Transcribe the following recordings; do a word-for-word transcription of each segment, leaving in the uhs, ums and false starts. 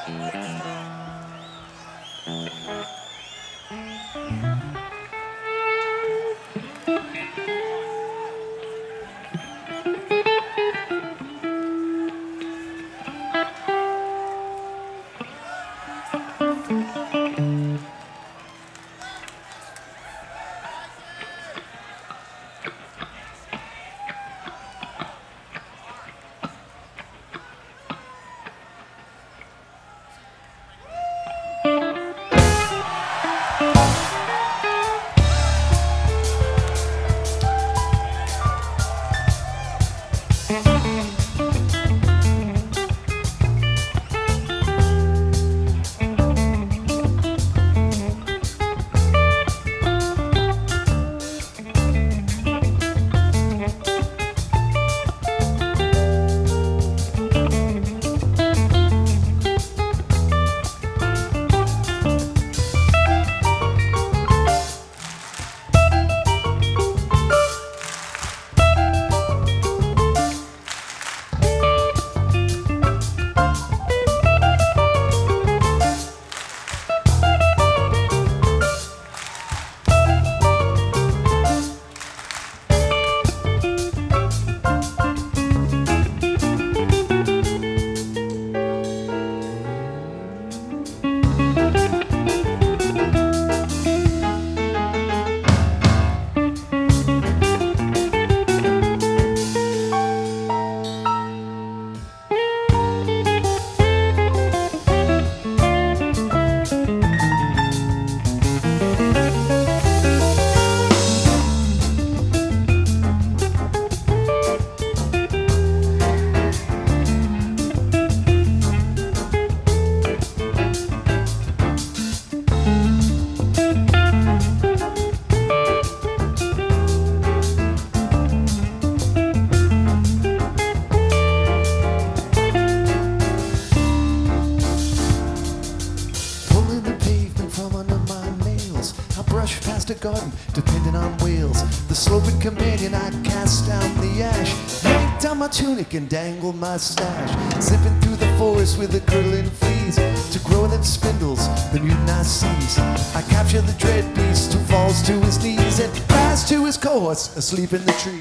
past a garden, depending on wheels. The sloping companion, I cast down the ash, yanked down my tunic and dangled my stash, zipping through the forest with the curdling fleas, to grow them spindles, the mutant I seize. I capture the dread beast who falls to his knees and cries to his cohorts asleep in the trees.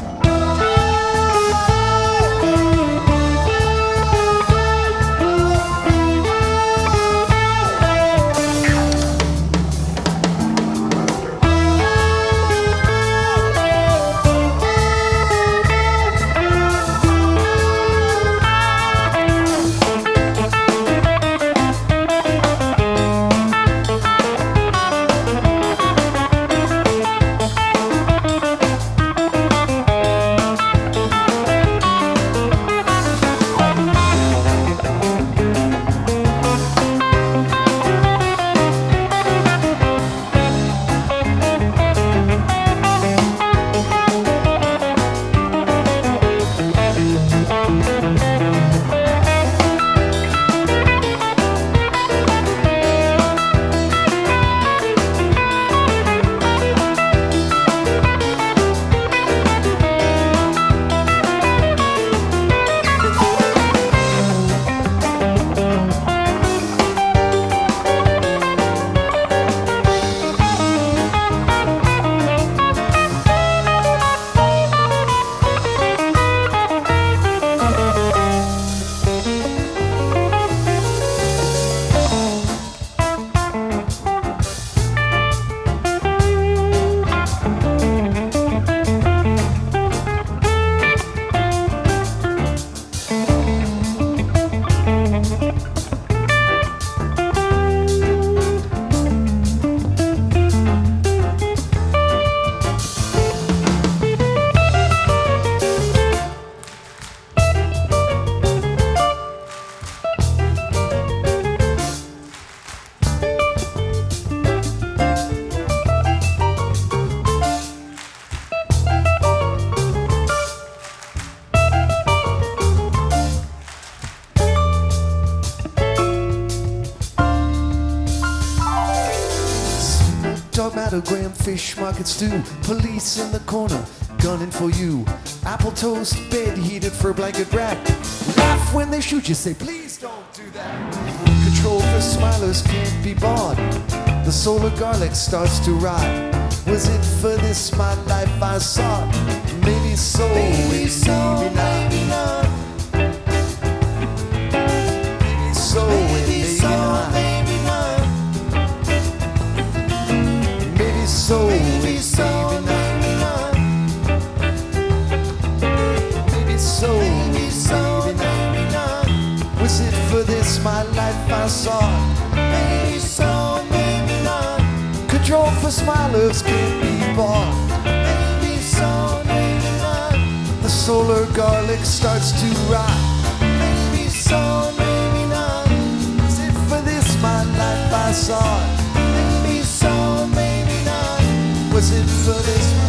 Dogmatogram, fish market stew, police in the corner, gunning for you. Apple toast, bed heated for a blanket rack. Laugh laugh when they shoot you, say please don't do that. Control for smilers can't be bought. The solar garlic starts to rot. Was it for this my life I sought? Maybe so, maybe so, maybe not. Maybe so, maybe so, maybe not. Maybe so, maybe so, maybe not. Maybe so, maybe so, maybe not. Was it for this my life I sought? Maybe so, maybe not. Control for smilers can't be bought. Maybe so, maybe not. The solar garlic starts to rot. Maybe so, maybe not. Is it for this my life I sought? Maybe so, maybe not. Was it for this